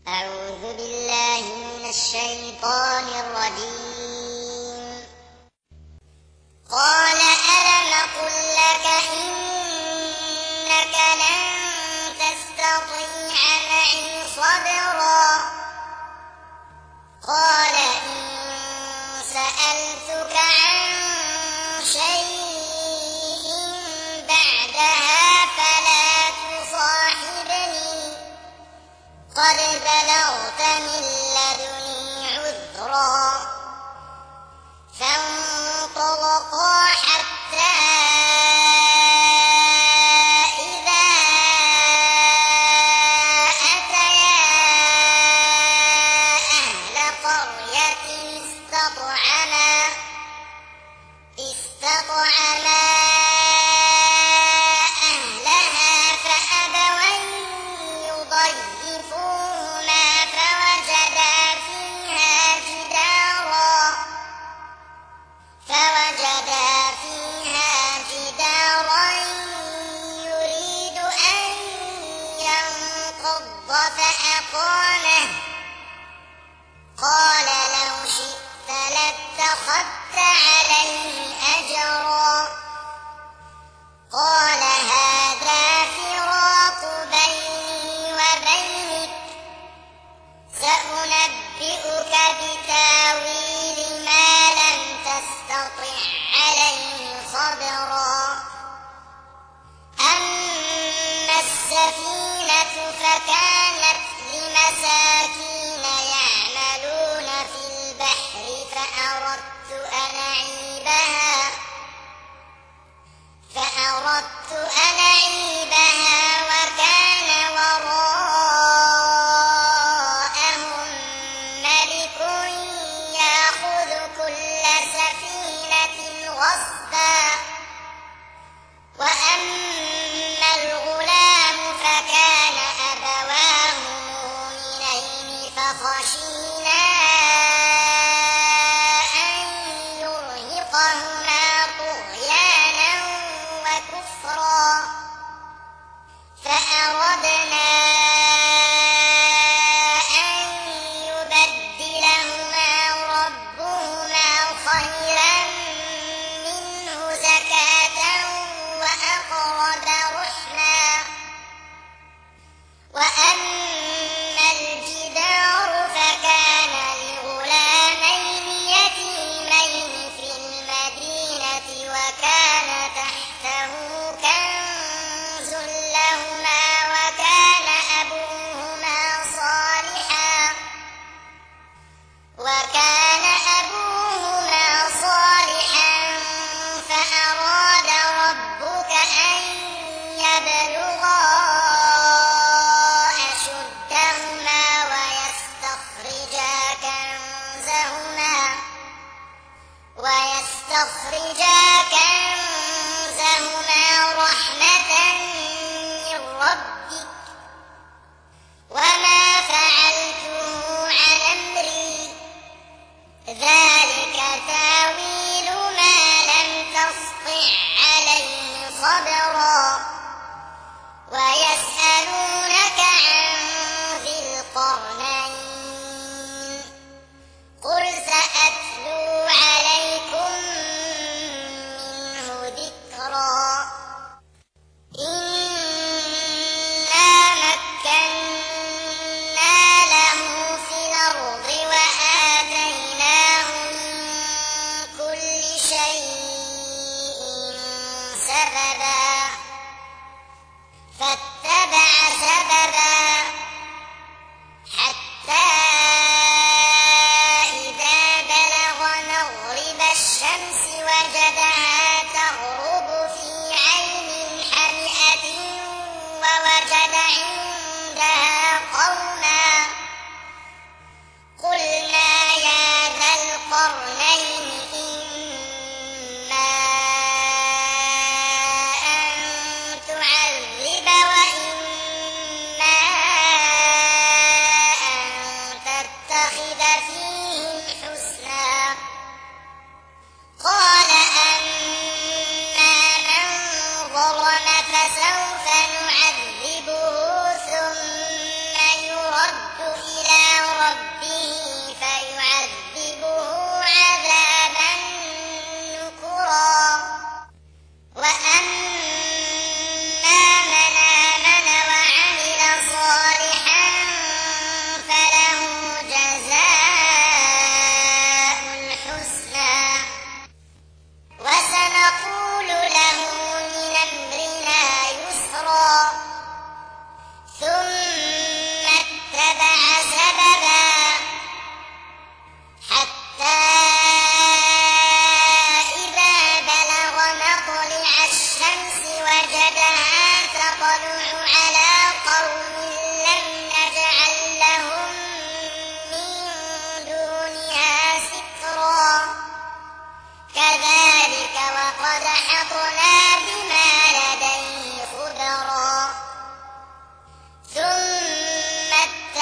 أعوذ بالله من الشيطان الرجيم. قال ألم قل لك إنك لن تستطيع معي صبرا قال إن سألتك عن شيء بعدها فلا تصاحبني قد بلغت من لدني عذرا فانطلقا حتى إذا أتيا أهل قرية استطعما أهلها فأبوا أن يضيفوهما فوجدا فيها جدارا يريد أن ينقض فأقامه قال لو شئت لاتخذت عليه أجرا قال هذا فراق بيني وبينك سأنبئك بتاويل ما لم تستطع عليه صبرا أما السفينة فكانت لمساكين يعملون في البحر فأردت أن أعيبها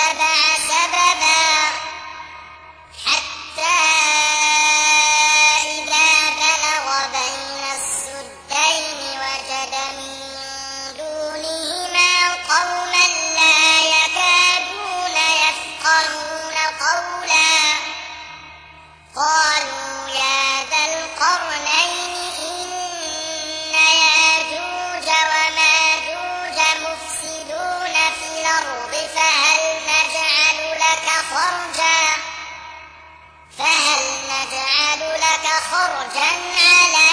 فأتبع سببا حتى إذا بلغ بين السدين وجد من دونهما قوما لا يكادون يفقهون قولا قالوا يا ذا القرنين إن ياجوج وماجوج مفسدون في الأرض فهل نجعل لك خرجا على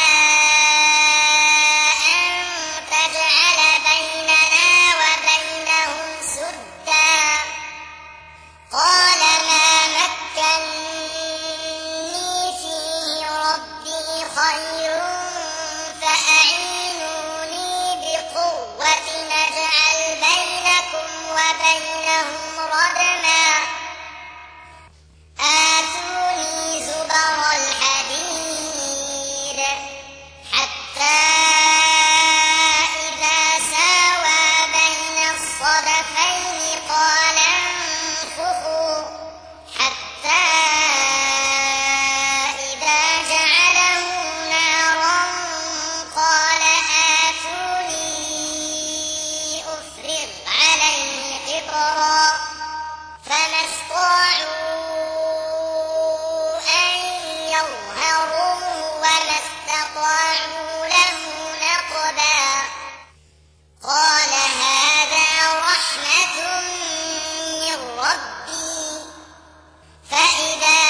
أن تجعل بيننا وبينهم سدا قال ما مكني فيه ربي خير فأعينوني بقوة نجعل بينكم وبينهم ردما آتوني زبر الحديد حتى إذا ساوى بين الصدفين قال انفخوا حتى إذا جعله نارا قال آتوني أفرغ عليه قطرا فما استطاعوا أن يظهروه وما استطاعوا له نقبا قال هذا رحمة من ربي فإذا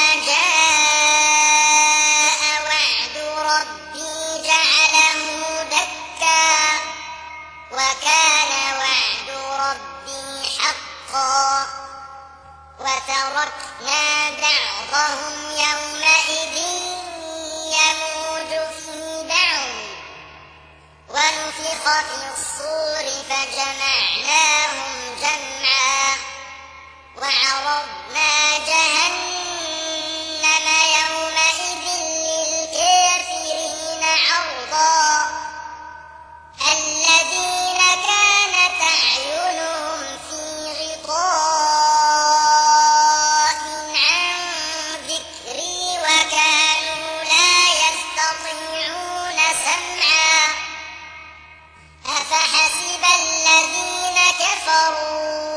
جاء وعد ربي جعله دكا وكان وعد ربي حقا وتركنا بعضهم يومئذ يموج في بعض ونفخ في الصور فجمعناهم جمعا وعرضنا جهنم يومئذ للكافرين عرضا الذين كانت أعينهم في غطاء عن ذكري وكانوا لا يستطيعون سمعا أفحسب الذين كفروا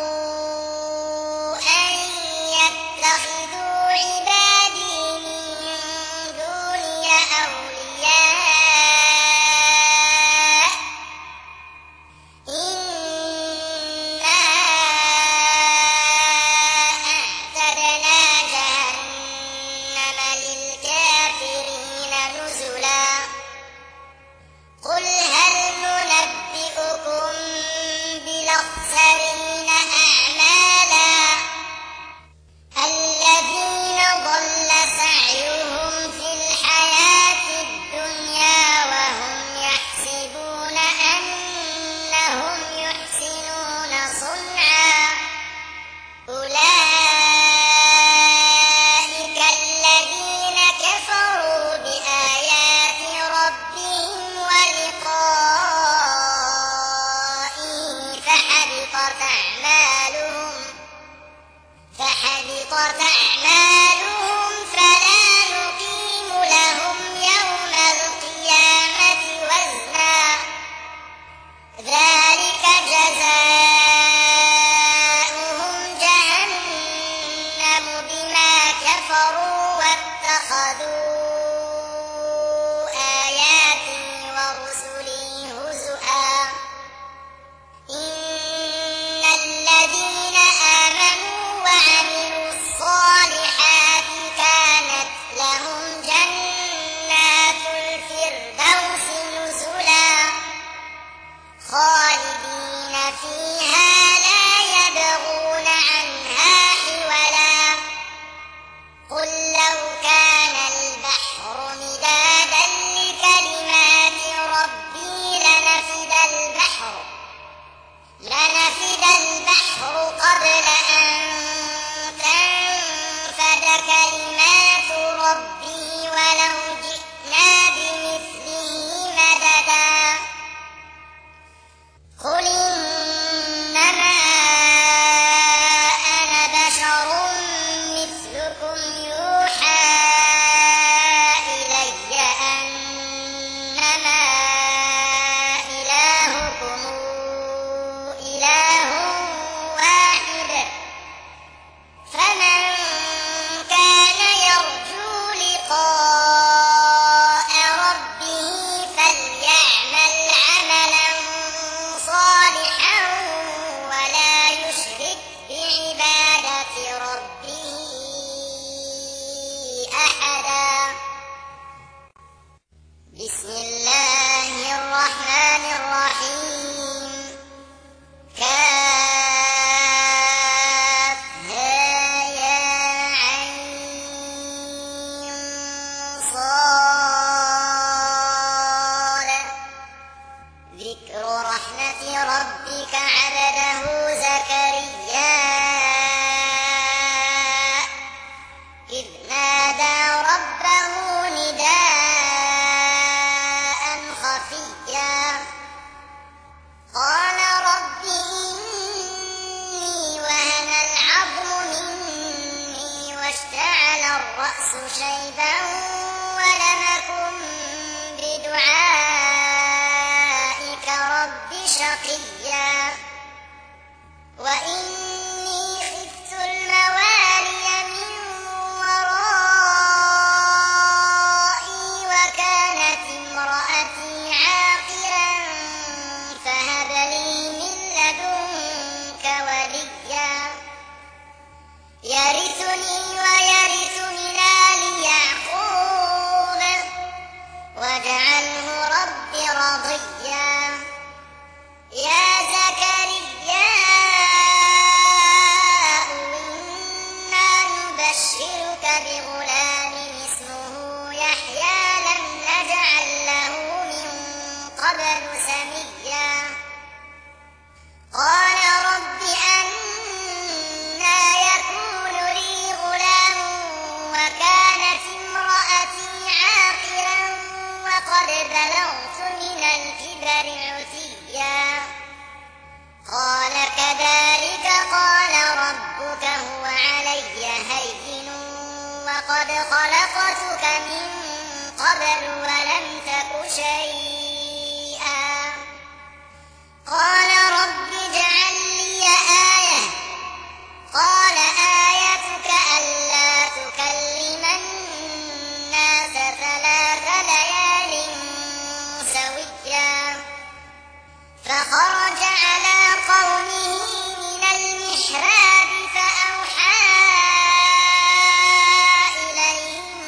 الرأس شيبا ولم أكن بدعائك رب شقيا وإني خفت الموالي من ورائي وكانت امرأتي عاقرا فهب لي من لدنك وليا يرثني ويرث من آل يعقوب واجعله رب رضيا يا زكريا إنا نبشرك بغلام اسمه يحيى لم نجعل له من قبل سميا قال رب أنى يكون لي غلام وكانت امرأتي عاقرا وقد بلغت من الكبر عتيا قال كذلك قال ربك هو علي هين وقد خلقتك من قبل ولم تك شيئا قال رب اجعل لي آية قال آيتك ألا تكلم الناس 3 ليال سويا فخرج على قومه من المحراب فأوحى إليهم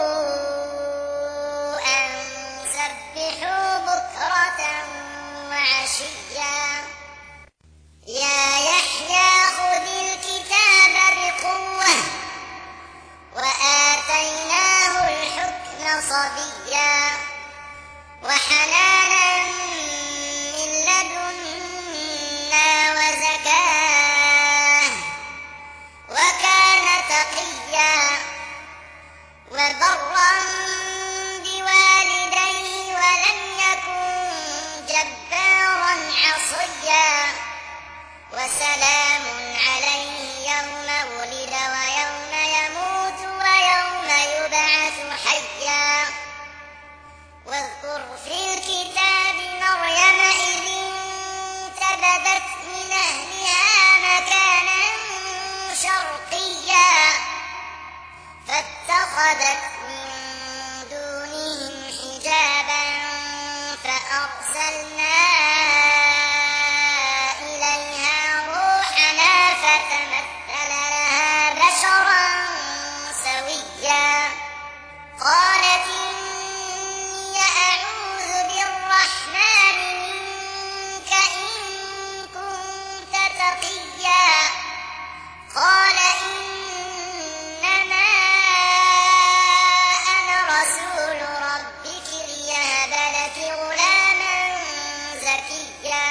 أن سبحوا بكرة وعشيا يا يحيى خذ الكتاب بقوة وآتيناه الحكم صبيا وحنانا من لدنا وزكاة وكان تقيا وبرا بوالديه ولم يكن جبارا عصيا وسلام عليه يوم ولد ويوم يموت ويوم يبعث حيا واذكر في الكتاب مريم إذ انتبذت من أهلها مكانا شرقيا فاتخذت من دونهم حجابا فأرسلنا إليها روحنا فتمثل لها بشرا سويا قالت إني أعوذ بالرحمن منك إن كنت تقيا قال إنما أنا رسول ربك ليهب لك غلاما زكيا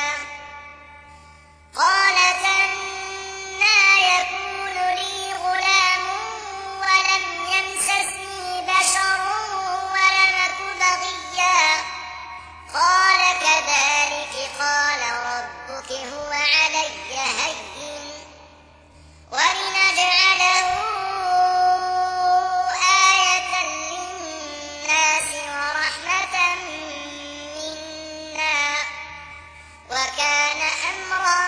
قالت أنى يكون لي غلام ولم يمسسني بشر ولم أك بغيا قال كذلك قال ربك هو علي هين ولنجعله آية للناس ورحمة منا وكان أمرا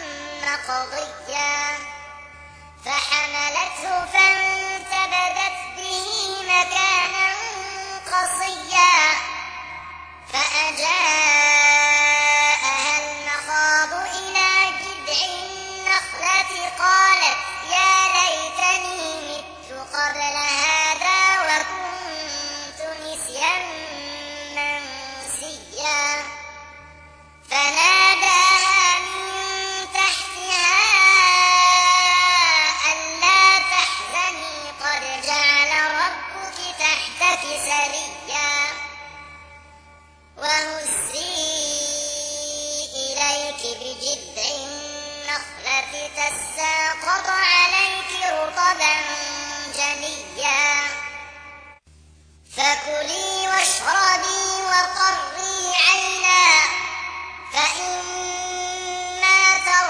مقضيا فحملته فانتبذت به مكانا قصيا فأجاءها المخاض إلى جذع النخلة قالت يا ليتني مت قبل هذا وكنت نسيا منسيا فناداها من تحتها ألا تحزني قد جعل ربك تحتك سريا وهزي إليك بجذع النخلة تساقط عليك رطبا جنيا فكلي واشربي وقري عينا فإما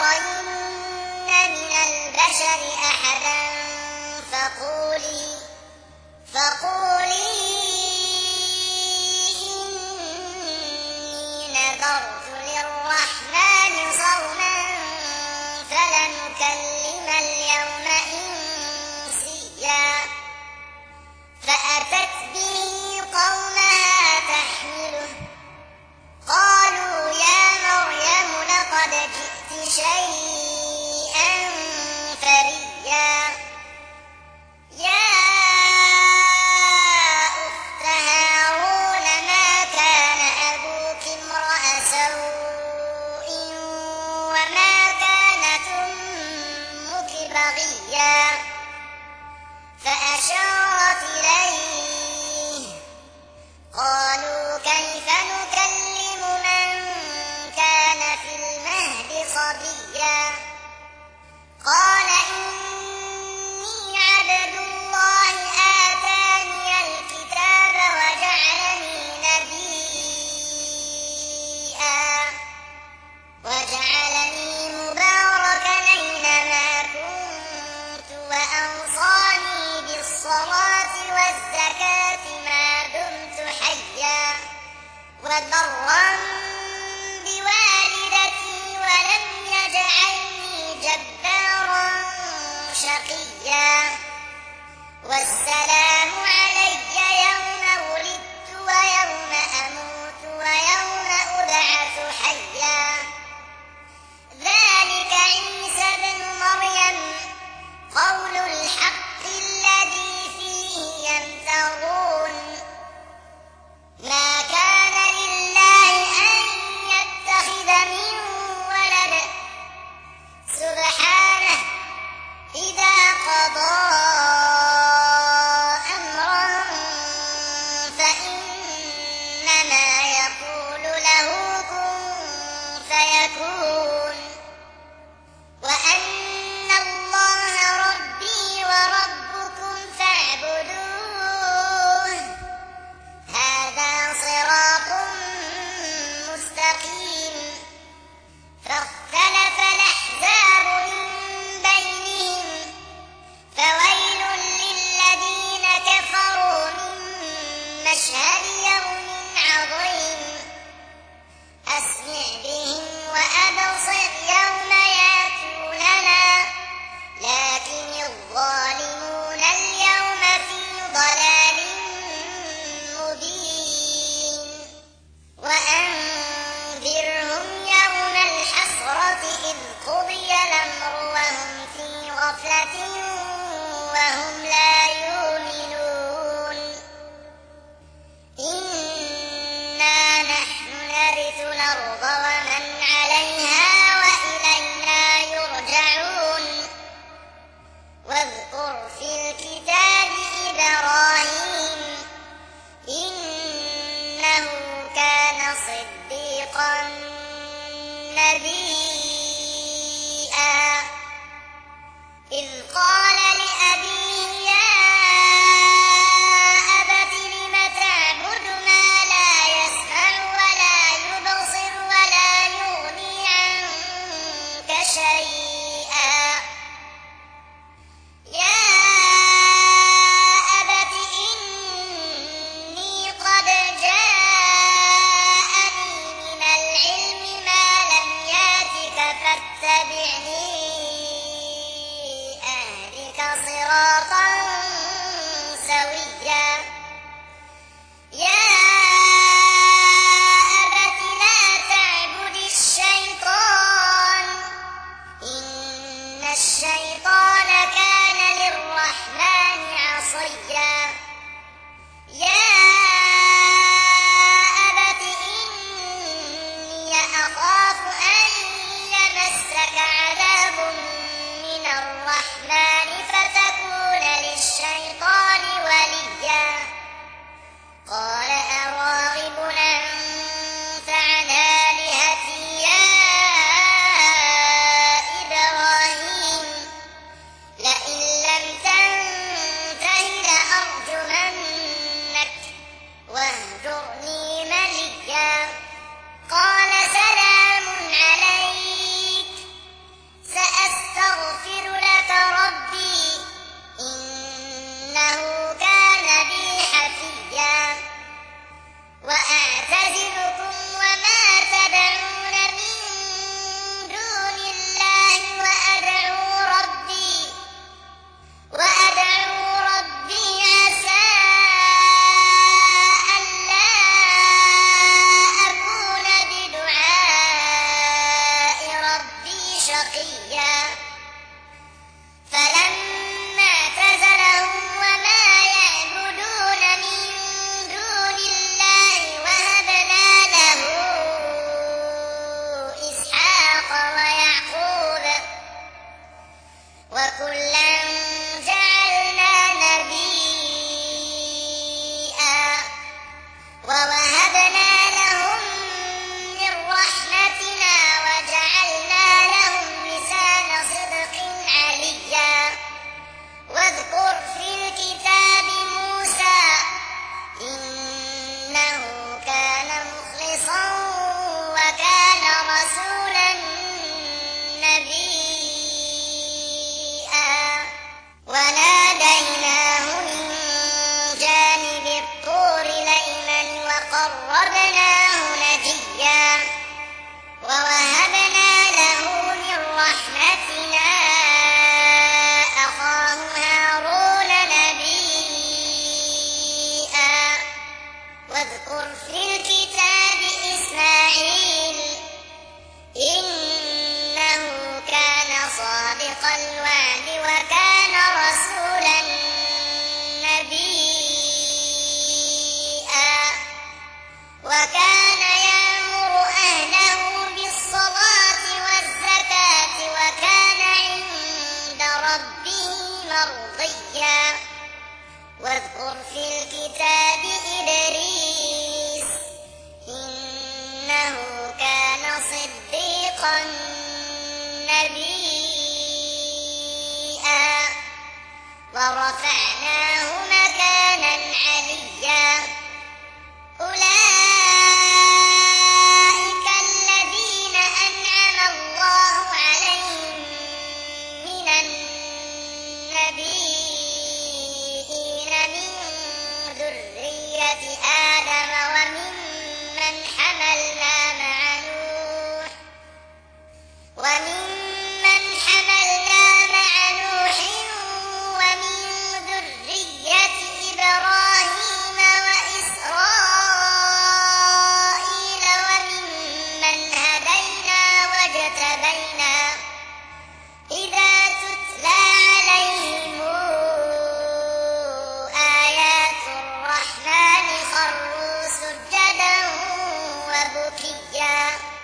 ترين من البشر أحدا فقولي إني نذرت للرحمن صوما فلن أكلم اليوم إنسيا فأتت به قومها تحمله قالوا يا مريم لقد جئت شيئا فريا يا أخت هارون ما كان أبوك امرأ سوء وما كانت أمك بغيا فأشارت إليه قالوا كيف نكلم من كان في المهد صبيا قال إني عبد الله آتاني الكتاب وجعلني مباركا أينما كنت وأوصاني بالصلاة والزكاة ما دمت حيا وبرا بوالدتي ولم يجعلني جبارا شقيا والسلام علي يوم ولدت ويوم أموت ويوم أبعث حيا ذلك عيسى ابن مريم قول الحق الذي فيه يمترون ما كان لله أن يتخذ من ولد سبحانه إذا قضى أمرا فإنما يقول له كن فيكون وأن الله ربي وربكم فاعبدوه هذا صراط مستقيم فاختلف الأحزاب من بينهم فويل للذين كفروا من مشهد يوم عظيم أسمع بهم وأبصر يوم يأتوننا لكن الظالمون اليوم في ضلال مبين وأنذرهم يوم الحسرة إذ قضي الأمر وهم في غفلة وهم لا يؤمنون إنا نحن نرث الأرض ومن عليها وإلينا يرجعون واذكر في الكتاب إبراهيم إنه كان صديقا نبيا إذ قال لأبيه يا أبت لم تعبد ما لا يسمع ولا يبصر ولا يغني عنك شيئا يا أبت إني قد جاءني من العلم ما لم يأتك فاتبعني أهدك صراطا سويا يا أبت لا تعبد الشيطان إن الشيطان كان للرحمن عصيا يا أبت إني أخاف أن يمسك عذاب من الرحمن فتكون للشيطان وليا قال أراغب أنت عن آلهتي يا إبراهيم لئن لم تنته وكلا جعلنا نبيا ووهبنا لهم من رحمتنا وجعلنا لهم لسان صدق عليا واذكر في الكتاب موسى إنه كان مخلصا وكان رسولا نبيا وناديناه من جانب الطور الأيمن وقربناه نجيا ووهبنا له من رحمتنا أخاه هارون نبيا واذكر في الكتاب إسماعيل إنه كان صادق الوعد وكان رسولا نبيا وكان يأمر أهله بالصلاة والزكاة وكان عند ربه مرضيا واذكر في الكتاب إدريس إنه كان صديقا نبيا ورفعناه مكانا عليا أولئك الذين أنعم الله عليهم من النبيين من ذرية آدم وممن حملنا مع نوح ومن ذرية إبراهيم وإسرائيل وممن هدينا واجتبينا إذا تتلى عليهم آيات الرحمن خروا سجدا وبكيا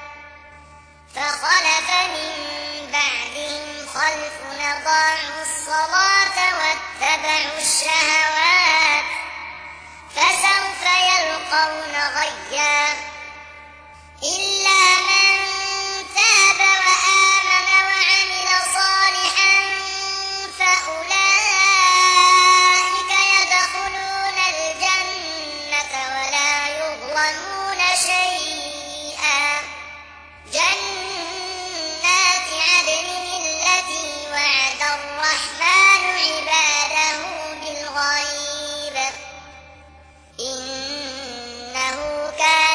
فخلف من بعدهم خلف أضاعوا الصلاة واتبعوا الشهوات فسوف يلقون غيا إلا من تاب وآمن وعمل صالحا فأولئك يدخلون الجنة ولا يظلمون شيئا جنات عدن التي وعد الرحمن عباده بالغيب إنه كان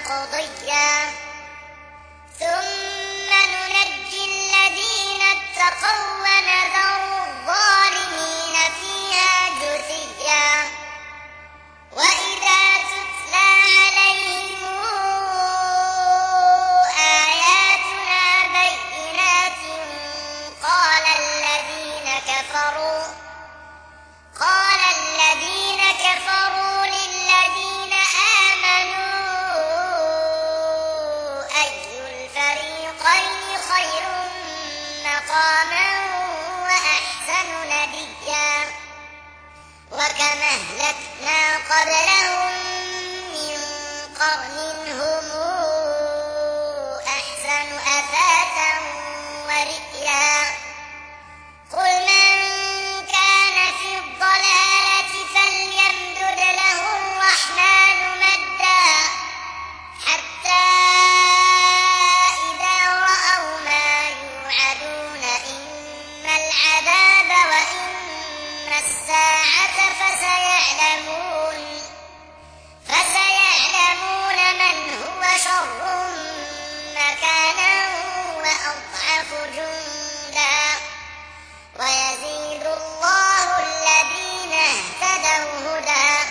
قضيا ثم ننجي الذين اتقوا ونذر الظالمين فيها جثيا وإذا تتلى عليهم آياتنا بينات قال الذين كفروا للذين آمنوا أي الفريقين خير مقاما وأحسن نديا وكم أهلكنا قبلهم من قرن هم أحسن أثاثا ورئيا قل من كان في الضلالة فليمدد له الرحمن مدا حتى إذا رأوا ما يوعدون إما العذاب وإما الساعة فسيعلمون من هو شر مكانا وأضعف جندا ويزيد الله الذين اهتدوا هدى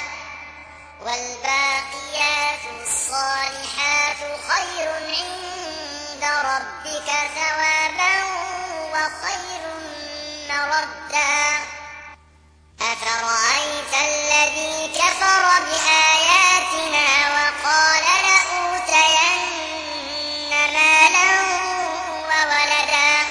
والباقيات الصالحات خير عند ربك ثوابا وخير مردا أفرأيت الذي كفر بآياتنا وقال لأوتين مالا وولدا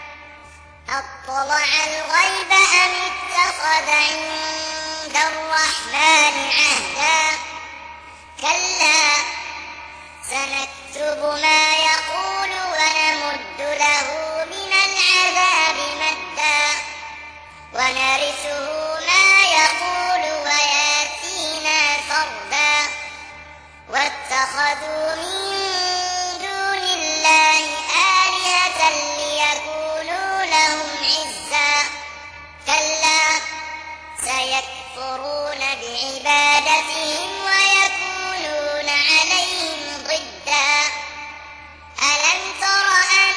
أطلع الغيب أم اتخذ عند الرحمن عهدا كلا سنكتب ما يقول ونمد له من العذاب مدا ونرثه ما يقول وياتينا فردا واتخذوا من دون الله آلهة ليكونوا لهم عزا كلا سيكفرون بعبادتهم ويكونون عليهم ضدا ألم تر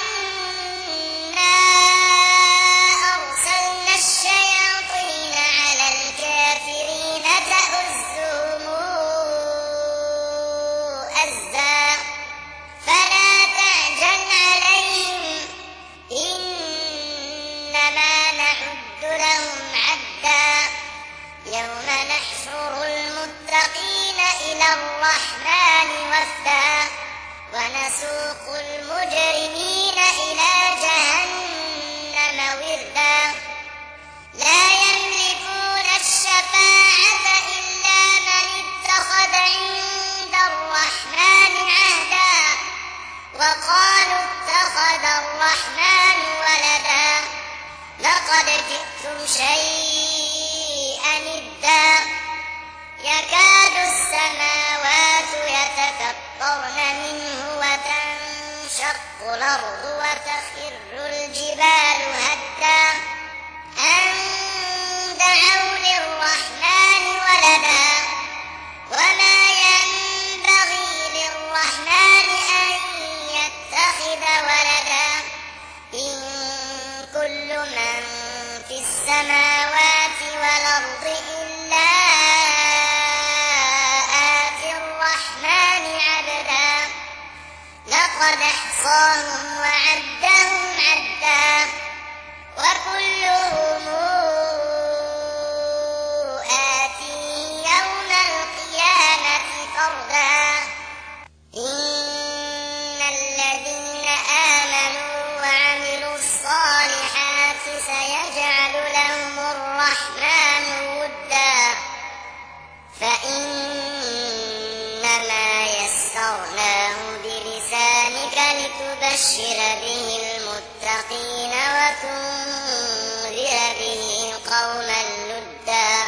أنا أرسلنا الشياطين على الكافرين تؤزهم أزا فلا تعجل عليهم إنما نعد لهم عدا يوم نحشر المتقين إلى الرحمن وفدا ونسوق المجرمين إلى جهنم وردا لا يملكون الشفاعة إلا من اتخذ عند الرحمن عهدا وقالوا اتخذ الرحمن ولدا لقد جئتم شيئا إدا يكاد السماوات يتفطرن منه وتنشق الأرض وتخر الجبال هدا أن دعوا للرحمن ولدا وما ينبغي للرحمن أن يتخذ ولدا إن كل من في السماوات والأرض إلا آتي الرحمن عبدا لقد أحصاهم وعدهم عدا وكلهم آتيه يوم القيامة فردا إن الذين آمنوا وعملوا الصالحات سيجعل لهم الرحمن ودا فإنما يسرناه بلسانك لتبشر به المتقين وتنذر به قوما لدا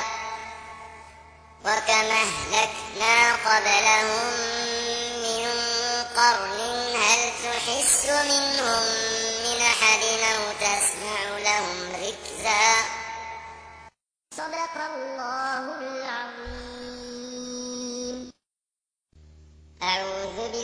وكم أهلكنا قبلهم من قرن هل تحس منهم من أحد أو تسمع لهم ركزا صدق الله العظيم. أعوذ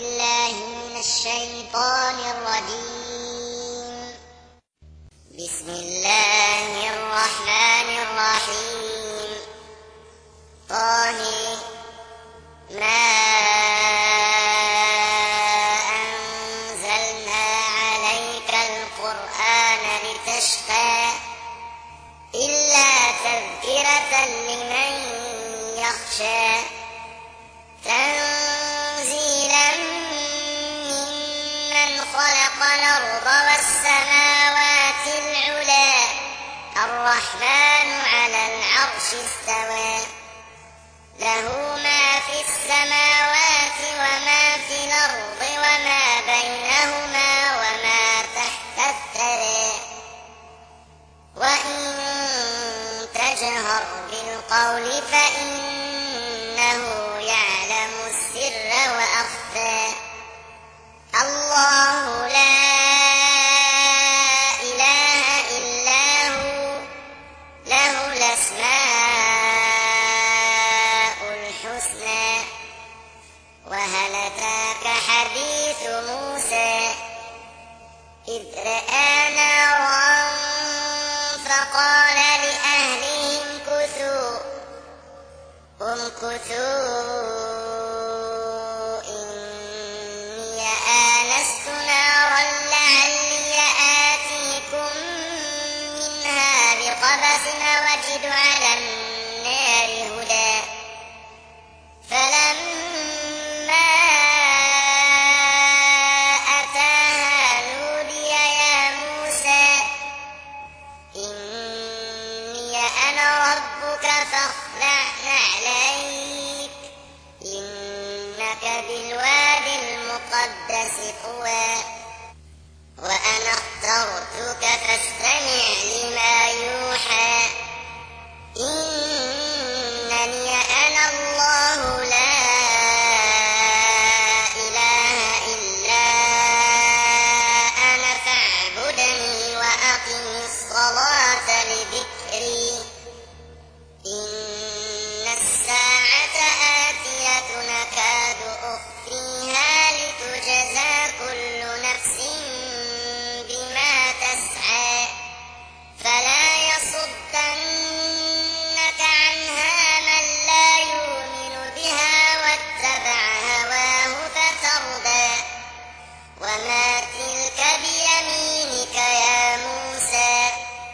العرش استوى له ما في السماوات وما في الأرض وما بينهما وما تحت الثرى وإن تجهر بالقول فإنه يعلم السر وأخفى الله لا إله إلا هو له الأسماء الحسنى وهل أتاك حديث موسى إذ رأى نارا فقال لأهلهم امكثوا إني آنست نارا لعلي آتيكم منها بقبس وجد على النار هدى فلما أتاها نودي يا موسى إني أنا ربك فاخلع نعليك إنك بالواد المقدس طوى وأنا اخترتك فاستمع لما يوحى إنني أنا الله لا إله إلا أنا فاعبدني وأقم الصلاة لذكري إن الساعة آتية نكاد أخفيها لتجزى كل نفس بما تسعى فلا يصدنك عنها من لا يؤمن بها واتبع هواه فتردى وما تلك بيمينك يا موسى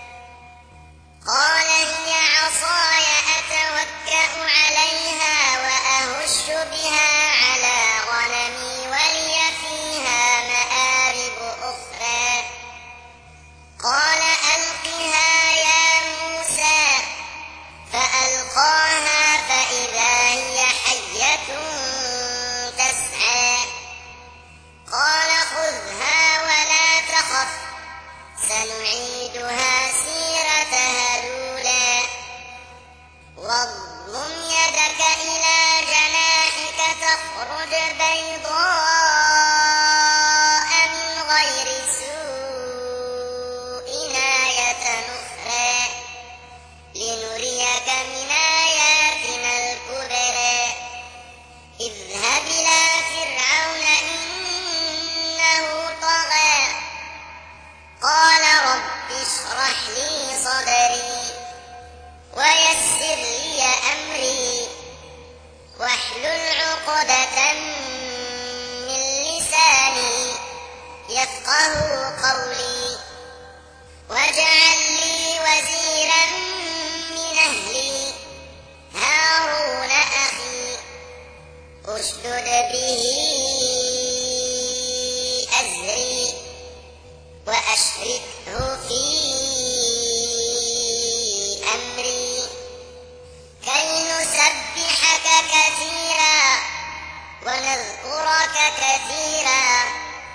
قال هي عصاي أتوكأ عليها وأهش بها على غنمي ولي فيها مآرب أخرى قال ألقها يا موسى فألقاها فإذا هي حية تسعى قال خذها ولا تخف سنعيدها سيرتها الأولى واضم يدك إلى جناحك تخرج بيضاء من غير سوء آية أخرى لنريك من آياتنا الكبرى اذهب إلى فرعون إنه طغى قال رب اشرح لي صدري ويسر لي أمري واحلل عقدة من لساني يفقهوا قولي واجعل لي وزيرا من أهلي هارون أخي اشدد به أزري وأشركه في أمري كي نسبحك كثيرا ونذكرك كثيرا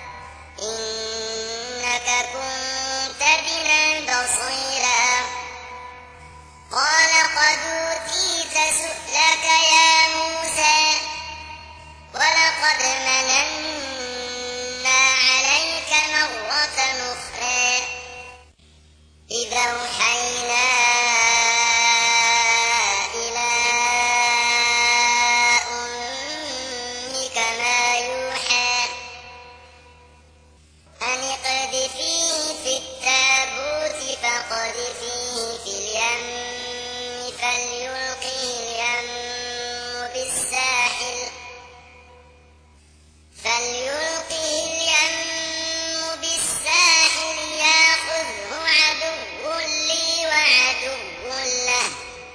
إنك كنت بنا بصيرا قال قد أوتيت سؤلك يا موسى ولقد مننا عليك مرة أخرى إذا أوحينا إلى أمك ما يوحى أن اقذفيه في التابوت فاقذفيه في اليم فليلقه اليم بالساحل يأخذه عدو لي وعدو له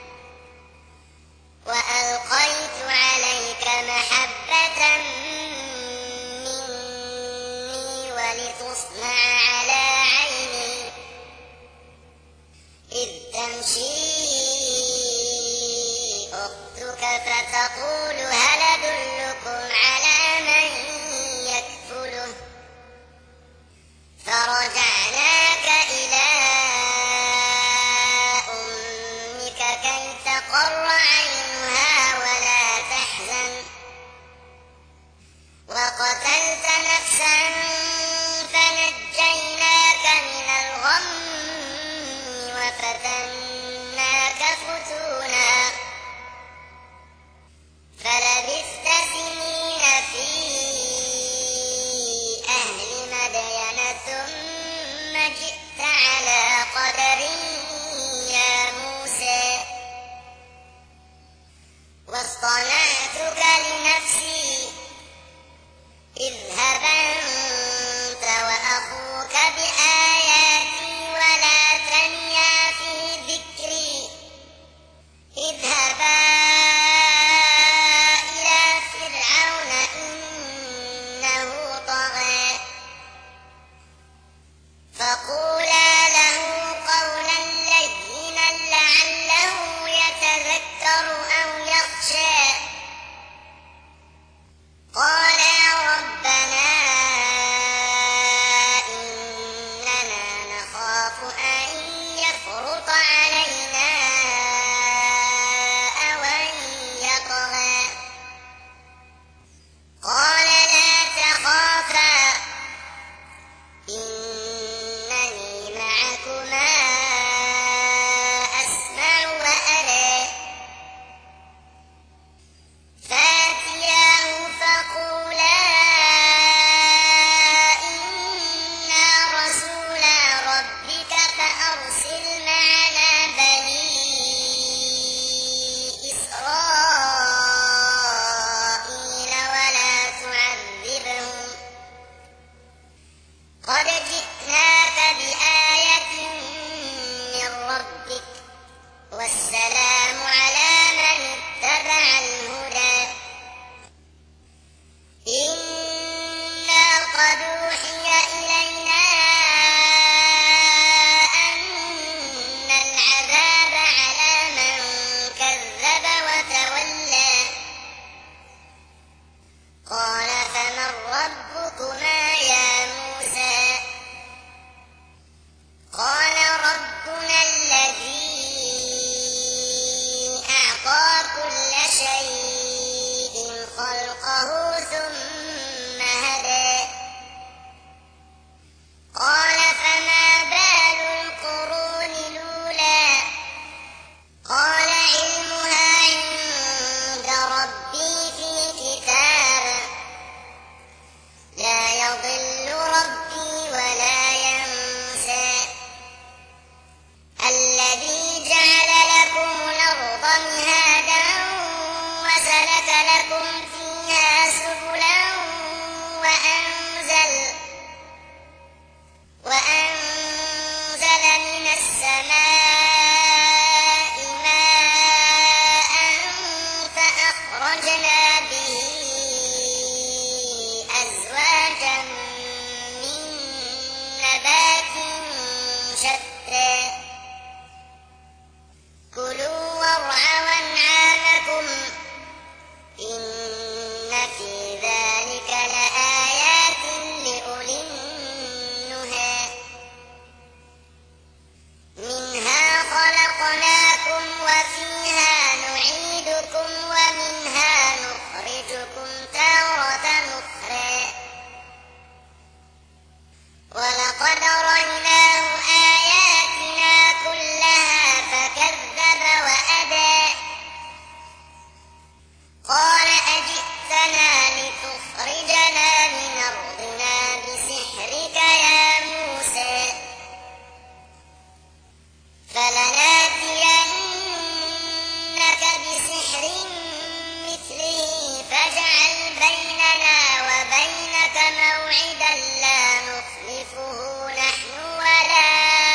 وألقيت عليك محبة مني ولتصنع على عيني إذ تمشي لكم فيها سبلا وأنزل من السماء ماء فأخرجنا به أزواجا من نبات شتى كلوا وارعوا أنعامكم إن في ذلك لآيات لأولي النهى منها خلقناكم وفيها نعيدكم ومنها نخرجكم تارة أخرى ولقد رأيناه آياتنا كلها فكذب وأبى قال أجئتنا لتخرجنا من أرضنا بسحرك يا موسى فلنأتينك بسحر مثله فاجعل بيننا وبينك موعدا لا نخلفه نحن ولا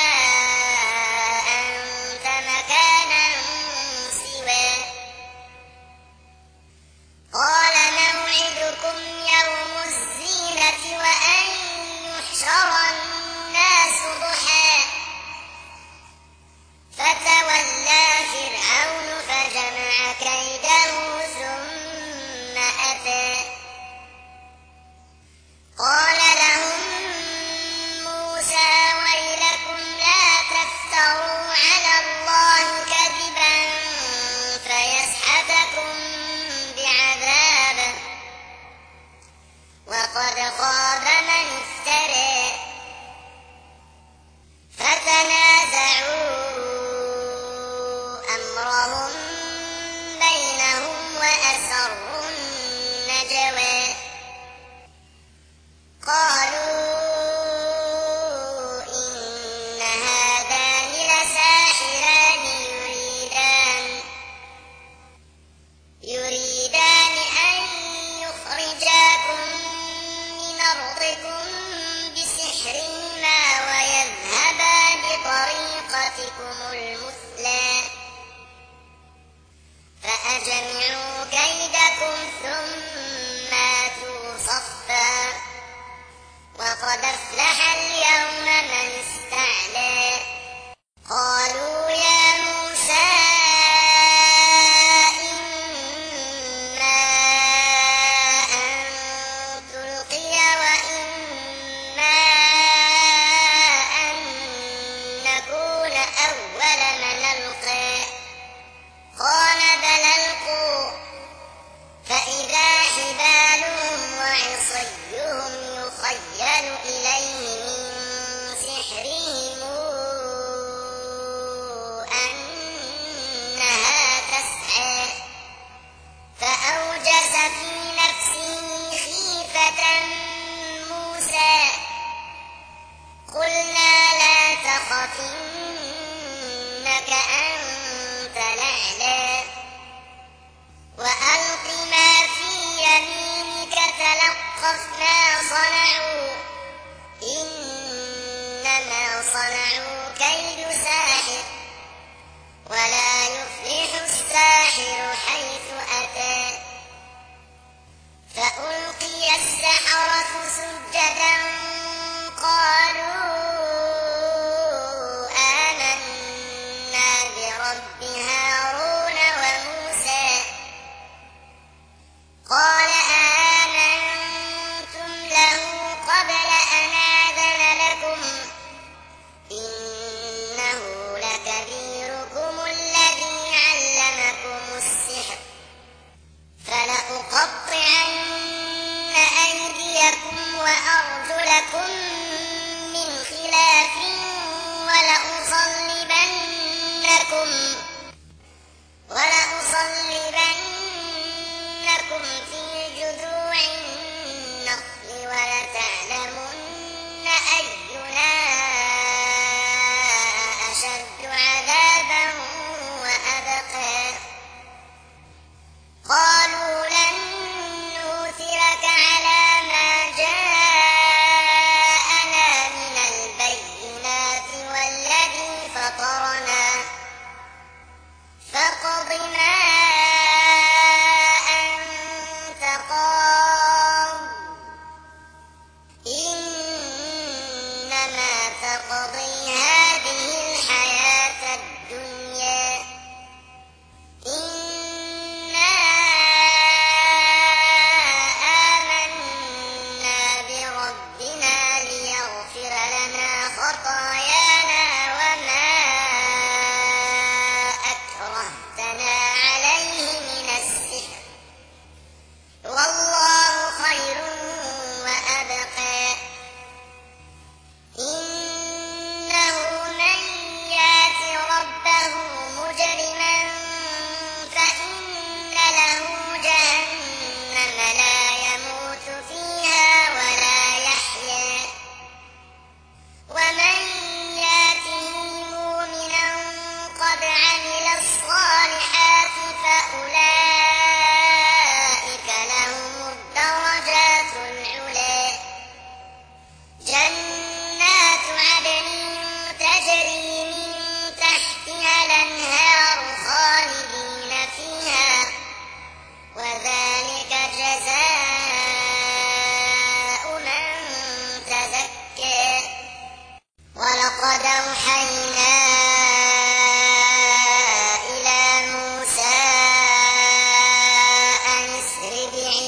أنت مكانا سوى قال موعدكم يوم الزينة وأن يحشر الناس ضحى فتولى فرعون فجمع كيده ثم أتى قال لهم موسى ويلكم لا تفتروا على الله كذبا فيسحتكم بعذاب وقد خاب من افترى فتنازعوا أمرهم بينهم وأسروا النجوى قالوا إن هذان لساحران يريدان أن يخرجاكم من أرضكم بسحرهما ويذهبا بطريقتكم المثلى فأجمعوا كيدكم ثم أتوا صفا وقد أفلح اليوم من استعلى قالوا يا موسى إما أن تلقي وإما أن نكون أول من ألقى قال بل ألقوا فإذا حبالهم وعصيهم يخيل إليه من سحرهم أنها تسعى فأوجس في نفسه خيفة موسى قلنا لا تخف إنك أنت الأعلى وألق ما في يمينك تلقف ما صنعوا إنما صنعوا كيد ساحر ولا يفلح الساحر حيث أتى فألقي السحرة سجدا قالوا آمنا برب هارون وموسى قال آمنتم له قبل أن آذن لكم إنه لكبيركم الذي علمكم السحر فلأقطعن أيديكم وأرجلكم من خلاف ولأصلبنكم في جذوع النخل ولتعلمن أينا أشد عذابا وأبقى قالوا لا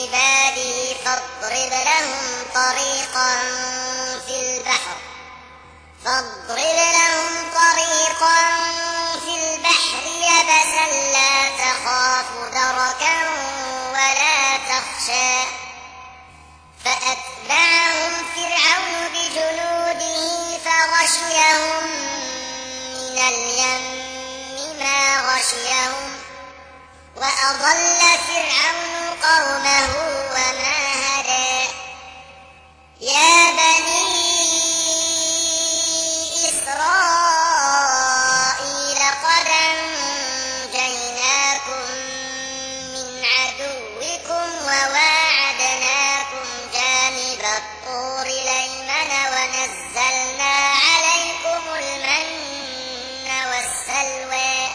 عباده فاضرب لهم طريقا في البحر يبسا لا تخاف دركا ولا تخشى فأتبعهم فرعون بجنوده فغشيهم من اليم ما غشيهم وأضل فرعون قومه وما هدى يا بني إسرائيل قد أنجيناكم من عدوكم وواعدناكم جانب الطور الأيمن ونزلنا عليكم المن والسلوى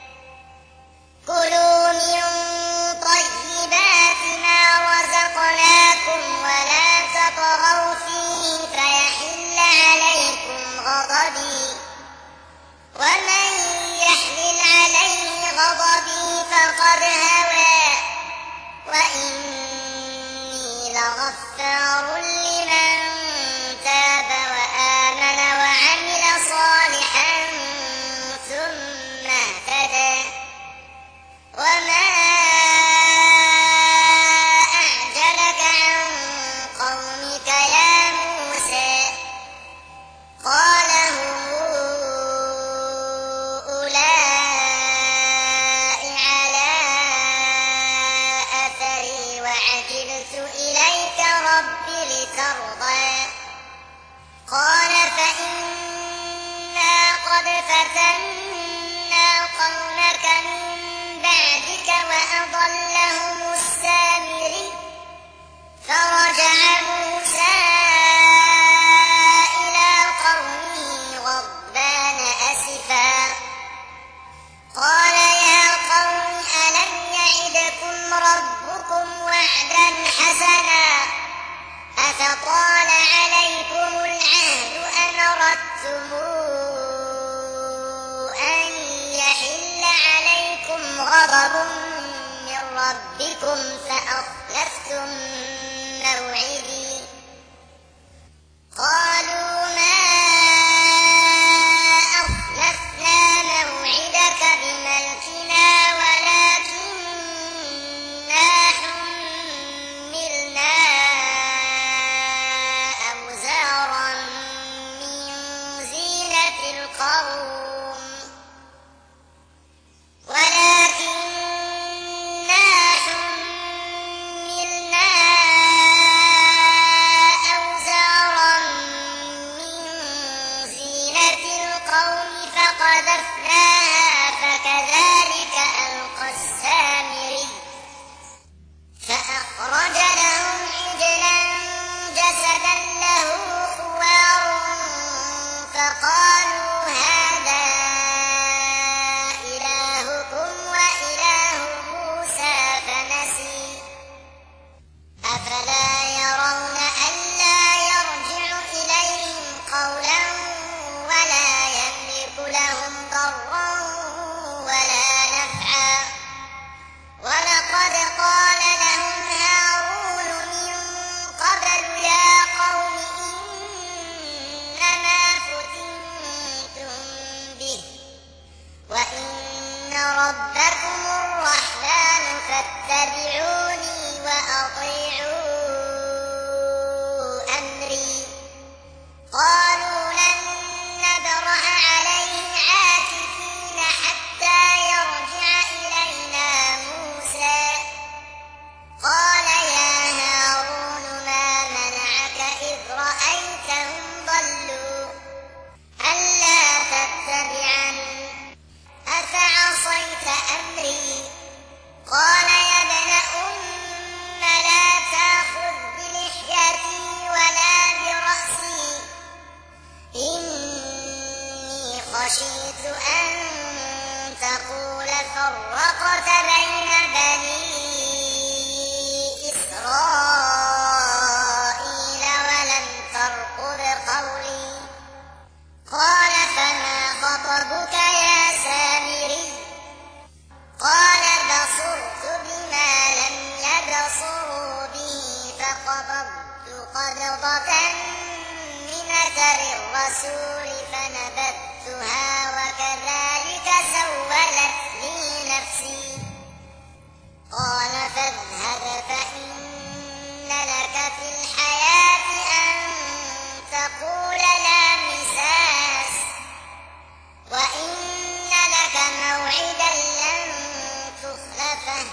كلوا من طيبات ما رزقناكم ولا تطغوا فيه فيحل عليكم غضبي ومن يحلل عليه غضبي فقد هوى وإني لغفار لمن تاب وآمن وعمل صالحا ثم اهتدى وما أعجلك عن قومك يا موسى قال هم أولئك على أثري وعجلت إليك رب لترضى قال فإنا قد فتنا قومك من بعدك وأضلهم السامري فرجع موسى إلى قومه غضبان أسفا قال يا قوم ألم يعدكم ربكم وعدا حسنا أفطال عليكم العهد أم أردتم أن يحل عليكم غضب من ربكم فأخذتم قبضة من أثر الرسول فنبذتها وكذلك سولت لي نفسي قال فاذهب فإن لك في الحياة أن تقول لا مساس وإن لك موعدا لن تخلفه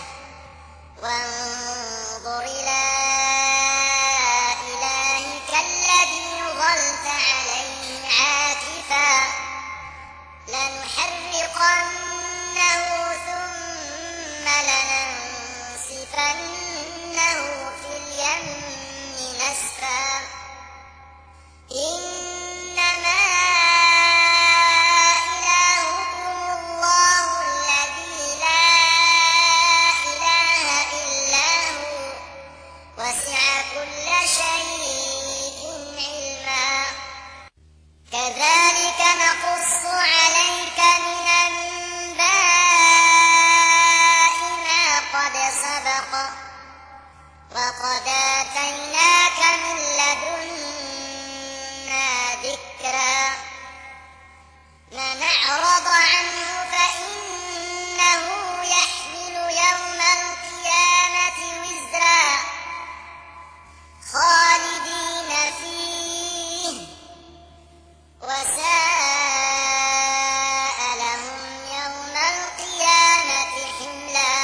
وانظر إلى إلهك الذي ظلت عليه عاكفا لنحرقنه ثم لننسفنه في اليم نسفا إنما إلهكم الله الذي لا إله إلا هو وسع كل شيء علما كذلك نقص عليك من أنباء ما قد سبق وقد آتيناك من لدنا ذكرا من أعرض عنه فإنه يحمل يوم القيامة وزرا خالدين فيه وساء لهم يوم القيامة حملا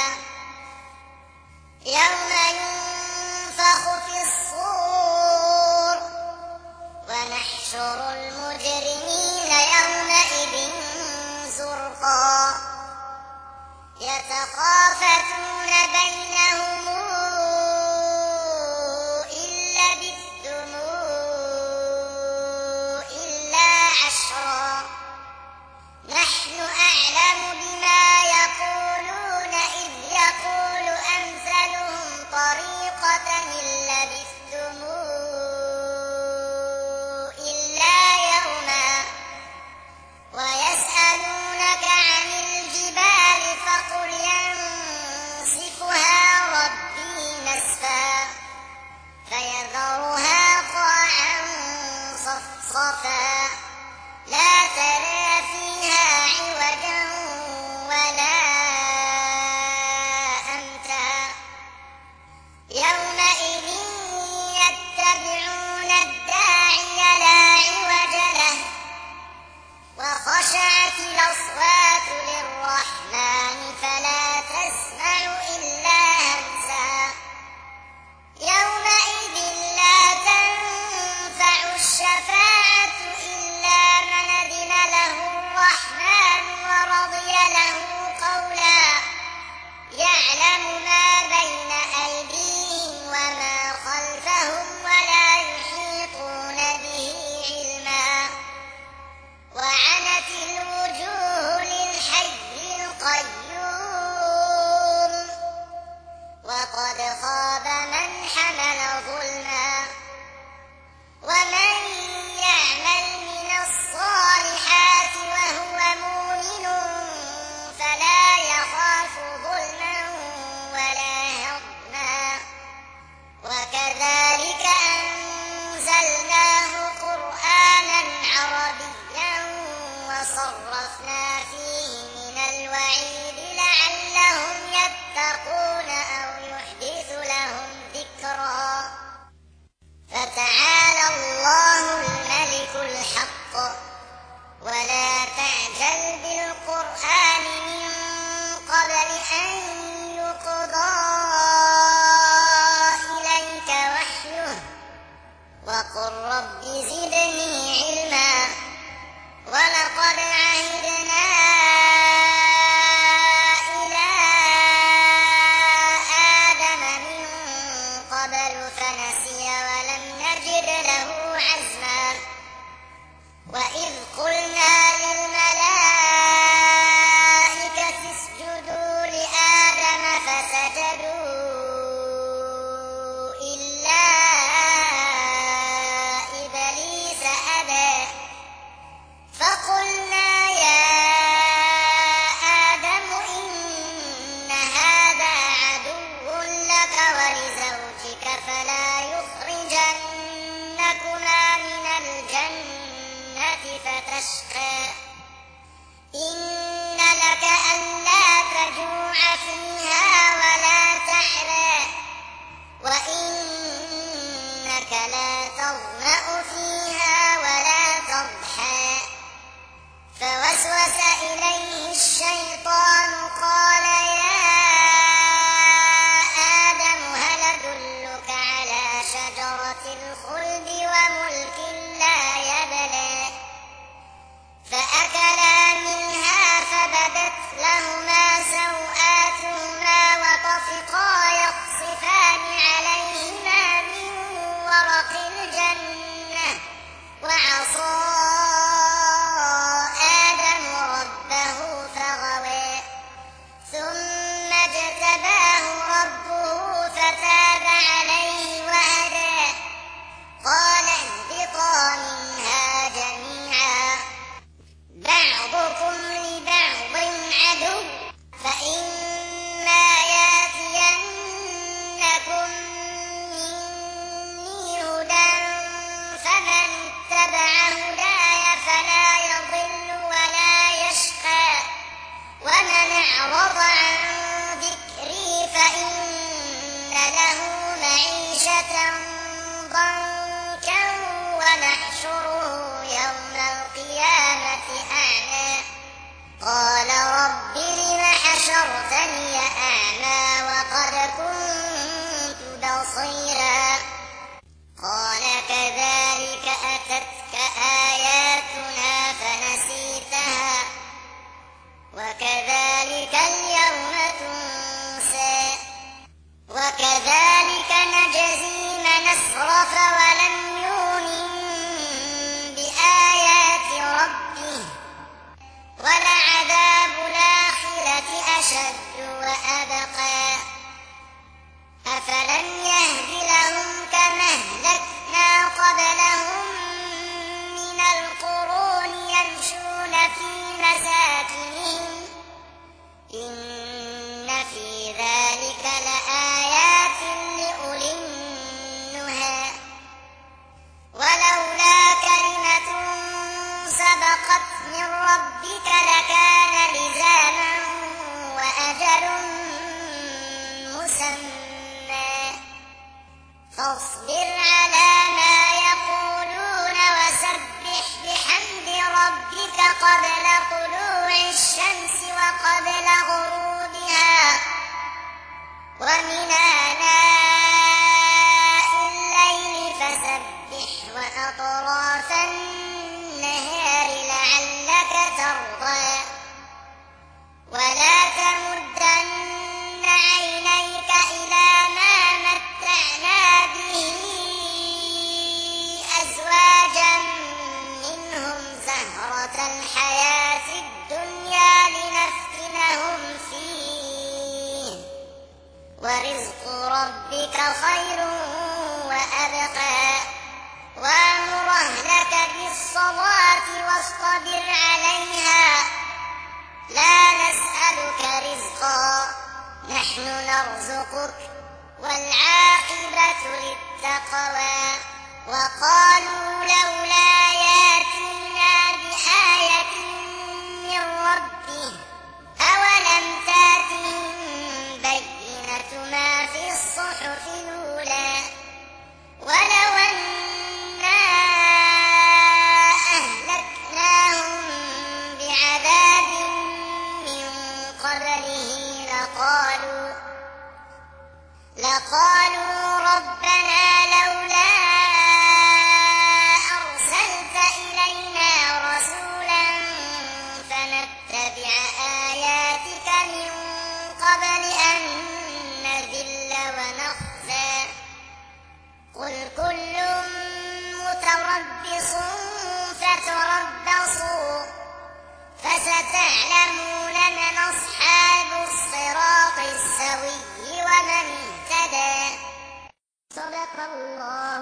يوم ينفخ في الصور ونحشر المجرمين يومئذ زرقا يتخافتون بينهم إن لبثتم إلا عشرا نحن أعلم بما يقولون إذ يقول أمثلهم طريقة إن لبثتم إلا يوما ويسألونك عن الجبال فقل ينسفها ربي نسفا فيذرها قاعا صفصفا لا ترى فيها عوجا ولا أمتا يومئذ يتبعون الداعي لا عوج له وخشعت الأصوات للرحمن فلا تسمع إلا همسا يومئذ لا تنفع الشفاعة إلا من أذن له الرحمن ورضي له قولا يعلم ما بين أيديهم وما خلفهم ولا يحيطون به علما وعنت الوجوه للحي القيوم وقد خاب من حمل ظلما ومن يعمل من الصالحات وهو مؤمن فلا يخاف ظلما ولا هضما وكذلك أنزلناه قرآنا عربيا وصرفنا فيه من الوعيد لعلهم يتقون أو يحدث لهم ذكرا فتعالى الله الملك الحق ولا تعجل بالقرآن من قبل أن يقضى إليك وحيه وقل رب زدني علما ولقد عهدنا إلى آدم من قبل فنسي ولم نجد له عزما وإذ قلنا للملائكة اسجدوا لآدم فسجدوا إلا إبليس أبى فقلنا يا آدم إن هذا عدو لك ولزوجك فلا يخرجنكما فيها ولا تحرى وإنك لا تظمأ فيها ولا تضحى فوسوس إليه الشيطان قال يا آدم هل أدلك على شجرة الخلد وملك لا يبلى فأكلا منها فبدت لهما سوآتهما وطفقا يخصفان عليهما من ورق الجنة وعصى آدم ربه فغوى ثم اجتباه ربه فتاب عليه وهدى قال اهبطا منها جميعا بعضكم لبعض عدو فإما يأتينكم مني هدى فمن اتبع هداي فلا يضل ولا يشقى ومن أعرض عن ذكري فإن له معيشة ضنكا ونحشره يوم القيامة أعمى قال رب لم حشرتني أعمى وقد كنت بصيرا قال كذلك أتتك آياتنا فنسيتها وكذلك اليوم تنسى وكذلك نجزي من أسرف ولم يؤمن بآيات ربه ولعذاب الآخرة أشد وأبقى أفلم يهد لهم كما أهلكنا قبلهم من القرون يمشون في مساكنهم إن في ذلك لآيات لأولي النهى ولولا كلمة سبقت من ربك لكان لزاما وأجل مسمى فاصبر على ما يقولون وسبح بحمد ربك قبل طلوع الشمس وقبل غروبها ومن آناء الليل فسبح وأطراف النهار لعلك ترضى ولا تمدن عينيك إلى ما متعنا به أزواجا منهم زهرة الحياة الدنيا لنفتنهم فيه ورزق ربك خير وأبقى وأمر أهلك بالصلاة واصطبر عليها لا نسألك رزقا نحن نرزقك والعاقبة للتقوى وقالوا لولا يأتينا بآية من ربه أولم تأتهم بينة ما في الصحف الأولى ولو أنا أهلكناهم بعذاب من قبله لقالوا ربنا لولا أرسلت إلينا رسولا فنتبع آياتك من قبل أن نذل ونخزى قل كل متربص فتربصوا فستعلمون من أصحاب الصراط السوي ومن اهتدى صدق الله